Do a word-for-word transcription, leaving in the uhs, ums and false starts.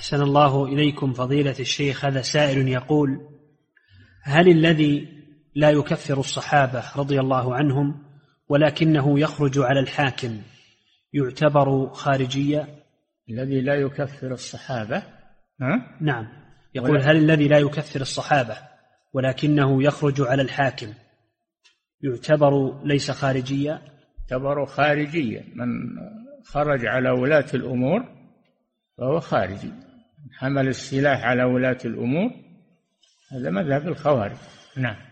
أحسن الله إليكم فضيلة الشيخ. هذا سائل يقول: هل الذي لا يكفر الصحابة رضي الله عنهم ولكنه يخرج على الحاكم يعتبر خارجيا؟ الذي لا يكفر الصحابة ها؟ نعم، يقول: هل الذي لا يكفر الصحابة ولكنه يخرج على الحاكم يعتبر ليس خارجيا؟ يعتبر خارجيا. من خرج على ولاة الأمور فهو خارجي. حمل السلاح على ولاة الأمور هذا مذهب الخوارج. نعم.